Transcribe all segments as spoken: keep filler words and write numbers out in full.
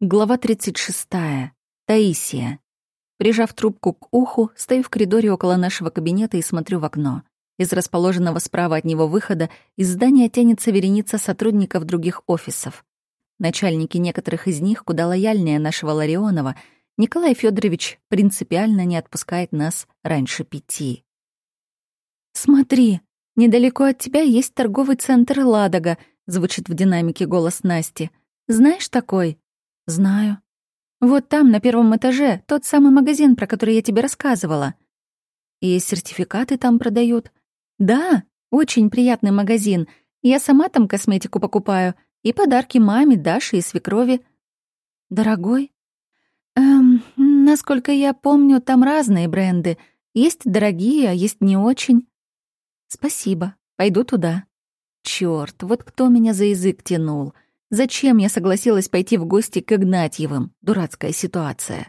Глава тридцать шестая. Таисия. Прижав трубку к уху, стою в коридоре около нашего кабинета и смотрю в окно. Из расположенного справа от него выхода из здания тянется вереница сотрудников других офисов. Начальники некоторых из них, куда лояльнее нашего Ларионова, Николай Федорович принципиально не отпускает нас раньше пяти. «Смотри, недалеко от тебя есть торговый центр «Ладога», — звучит в динамике голос Насти. «Знаешь такой?» «Знаю. Вот там, на первом этаже, тот самый магазин, про который я тебе рассказывала. И сертификаты там продают. Да, очень приятный магазин. Я сама там косметику покупаю. И подарки маме, Даше и свекрови. Дорогой? Эм, насколько я помню, там разные бренды. Есть дорогие, а есть не очень. Спасибо, пойду туда. Чёрт, вот кто меня за язык тянул. Зачем я согласилась пойти в гости к Игнатьевым? Дурацкая ситуация.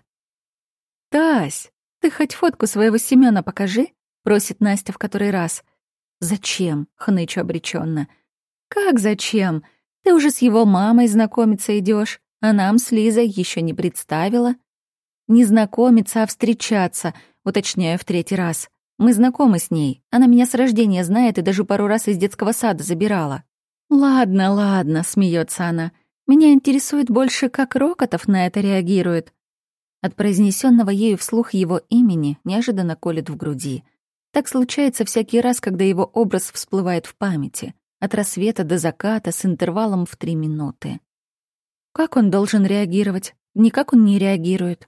«Тась, ты хоть фотку своего Семёна покажи?» — просит Настя в который раз. «Зачем?» — хнычу обречённо. «Как зачем? Ты уже с его мамой знакомиться идёшь, а нам с Лизой ещё не представила». «Не знакомиться, а встречаться», — уточняю в третий раз. «Мы знакомы с ней. Она меня с рождения знает и даже пару раз из детского сада забирала». «Ладно, ладно», — смеется она. «Меня интересует больше, как Рокотов на это реагирует». От произнесенного ею вслух его имени неожиданно колет в груди. Так случается всякий раз, когда его образ всплывает в памяти. От рассвета до заката с интервалом в три минуты. Как он должен реагировать? Никак он не реагирует.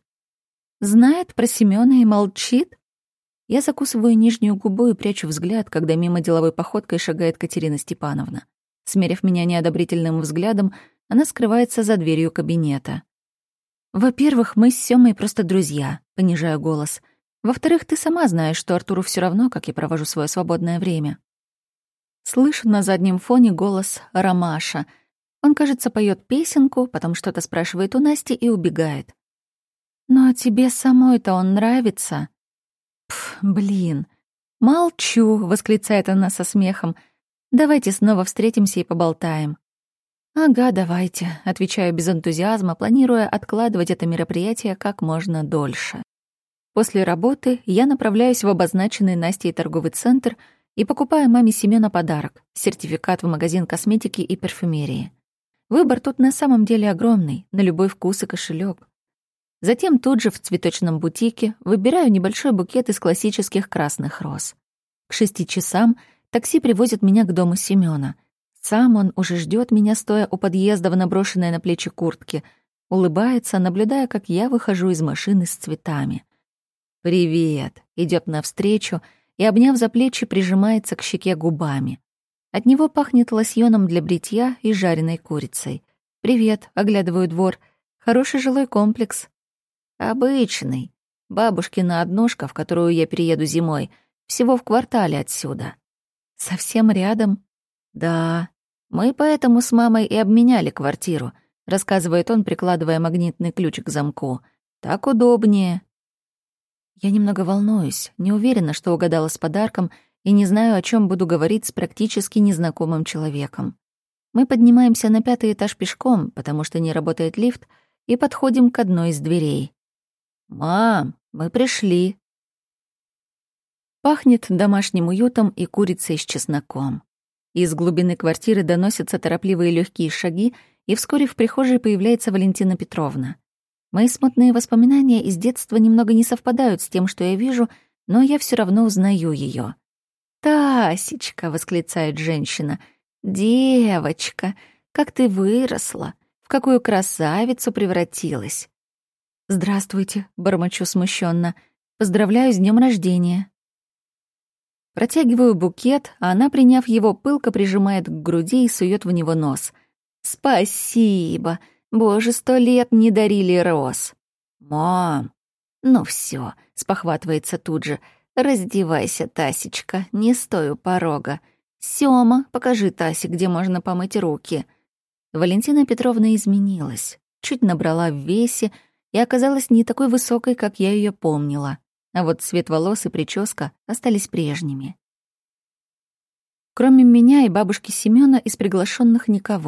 Знает про Семёна и молчит? Я закусываю нижнюю губу и прячу взгляд, когда мимо деловой походкой шагает Катерина Степановна. Смерив меня неодобрительным взглядом, она скрывается за дверью кабинета. «Во-первых, мы с Сёмой просто друзья», — понижаю голос. «Во-вторых, ты сама знаешь, что Артуру всё равно, как я провожу своё свободное время». Слышу на заднем фоне голос Ромаша. Он, кажется, поёт песенку, потом что-то спрашивает у Насти и убегает. «Ну а тебе самой-то он нравится?» «Пф, блин». «Молчу», — восклицает она со смехом. «Давайте снова встретимся и поболтаем». «Ага, давайте», — отвечаю без энтузиазма, планируя откладывать это мероприятие как можно дольше. После работы я направляюсь в обозначенный Настей торговый центр и покупаю маме Семёна подарок — сертификат в магазин косметики и парфюмерии. Выбор тут на самом деле огромный, на любой вкус и кошелек. Затем тут же в цветочном бутике выбираю небольшой букет из классических красных роз. К шести часам такси привозит меня к дому Семёна. Сам он уже ждёт меня, стоя у подъезда в наброшенной на плечи куртке, улыбается, наблюдая, как я выхожу из машины с цветами. «Привет!» — идёт навстречу и, обняв за плечи, прижимается к щеке губами. От него пахнет лосьоном для бритья и жареной курицей. «Привет!» — оглядываю двор. «Хороший жилой комплекс». «Обычный. Бабушкина однушка, в которую я перееду зимой, всего в квартале отсюда». «Совсем рядом?» «Да. Мы поэтому с мамой и обменяли квартиру», — рассказывает он, прикладывая магнитный ключ к замку. «Так удобнее». Я немного волнуюсь, не уверена, что угадала с подарком, и не знаю, о чем буду говорить с практически незнакомым человеком. Мы поднимаемся на пятый этаж пешком, потому что не работает лифт, и подходим к одной из дверей. «Мам, мы пришли». Пахнет домашним уютом и курицей с чесноком. Из глубины квартиры доносятся торопливые легкие шаги, и вскоре в прихожей появляется Валентина Петровна. Мои смутные воспоминания из детства немного не совпадают с тем, что я вижу, но я все равно узнаю ее. «Тасечка!» — восклицает женщина. «Девочка, как ты выросла! В какую красавицу превратилась!» «Здравствуйте!» — бормочу смущенно. «Поздравляю с днем рождения!» Протягиваю букет, а она, приняв его, пылко прижимает к груди и сует в него нос. «Спасибо! Боже, сто лет не дарили роз!» «Мам!» «Ну всё!» — спохватывается тут же. «Раздевайся, Тасечка, не стой у порога. Сёма, покажи Тасе, где можно помыть руки». Валентина Петровна изменилась, чуть набрала в весе и оказалась не такой высокой, как я её помнила. А вот цвет волос и прическа остались прежними. Кроме меня и бабушки Семёна из приглашенных никого.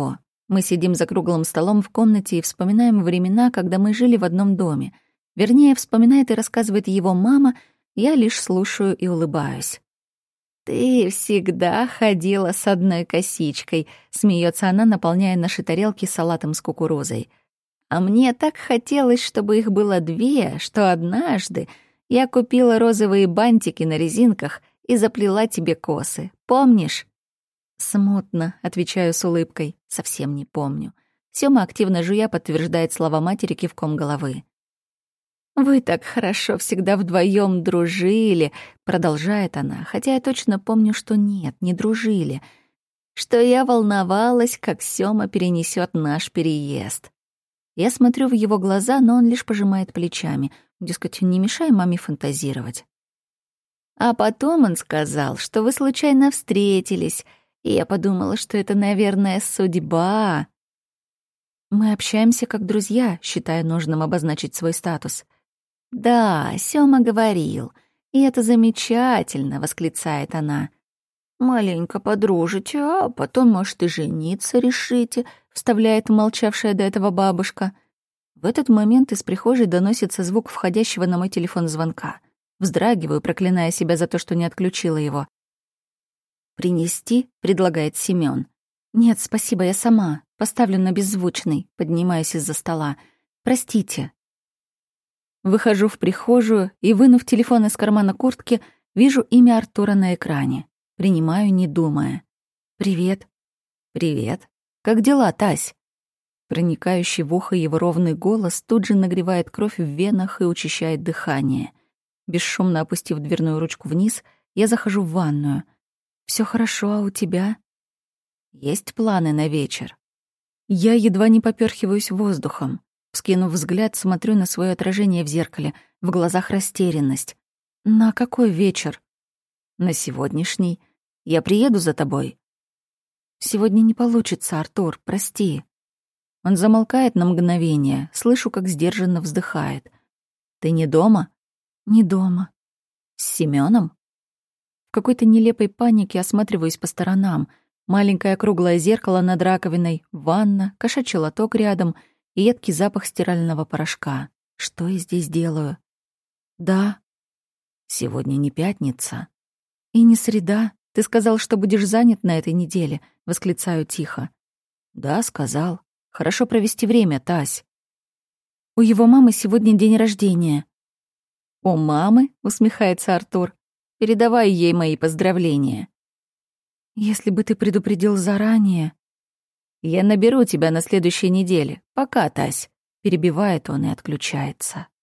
Мы сидим за круглым столом в комнате и вспоминаем времена, когда мы жили в одном доме. Вернее, вспоминает и рассказывает его мама, я лишь слушаю и улыбаюсь. «Ты всегда ходила с одной косичкой», — смеется она, наполняя наши тарелки салатом с кукурузой. «А мне так хотелось, чтобы их было две, что однажды я купила розовые бантики на резинках и заплела тебе косы. Помнишь?» «Смутно», — отвечаю с улыбкой. «Совсем не помню». Сёма, активно жуя, подтверждает слова матери кивком головы. «Вы так хорошо всегда вдвоем дружили», — продолжает она, хотя я точно помню, что нет, не дружили, что я волновалась, как Сёма перенесет наш переезд. Я смотрю в его глаза, но он лишь пожимает плечами, дескать, не мешай маме фантазировать. А потом он сказал, что вы случайно встретились, и я подумала, что это, наверное, судьба. Мы общаемся как друзья, считая нужным обозначить свой статус. «Да, Сёма говорил, и это замечательно», — восклицает она. «Маленько подружите, а потом, может, и жениться решите», — вставляет молчавшая до этого бабушка. В этот момент из прихожей доносится звук входящего на мой телефон звонка. Вздрагиваю, проклиная себя за то, что не отключила его. «Принести?» — предлагает Семён. «Нет, спасибо, я сама. Поставлю на беззвучный», — поднимаюсь из-за стола. «Простите». Выхожу в прихожую и, вынув телефон из кармана куртки, вижу имя Артура на экране. Принимаю, не думая. «Привет». «Привет. Как дела, Тась?» Проникающий в ухо его ровный голос тут же нагревает кровь в венах и учащает дыхание. Бесшумно опустив дверную ручку вниз, я захожу в ванную. Все хорошо, а у тебя?» «Есть планы на вечер?» Я едва не попёрхиваюсь воздухом. Вскинув взгляд, смотрю на свое отражение в зеркале. В глазах растерянность. «На какой вечер?» «На сегодняшний. Я приеду за тобой». «Сегодня не получится, Артур, прости». Он замолкает на мгновение. Слышу, как сдержанно вздыхает. «Ты не дома?» «Не дома». «С Семёном?» В какой-то нелепой панике осматриваюсь по сторонам. Маленькое круглое зеркало над раковиной, ванна, кошачий лоток рядом и едкий запах стирального порошка. Что я здесь делаю? «Да». «Сегодня не пятница». «И не среда. Ты сказал, что будешь занят на этой неделе», — восклицаю тихо. «Да, сказал. Хорошо провести время, Тась». «У его мамы сегодня день рождения». «У мамы?» — усмехается Артур. «Передавай ей мои поздравления». «Если бы ты предупредил заранее...» «Я наберу тебя на следующей неделе. Пока, Тась», — перебивает он и отключается.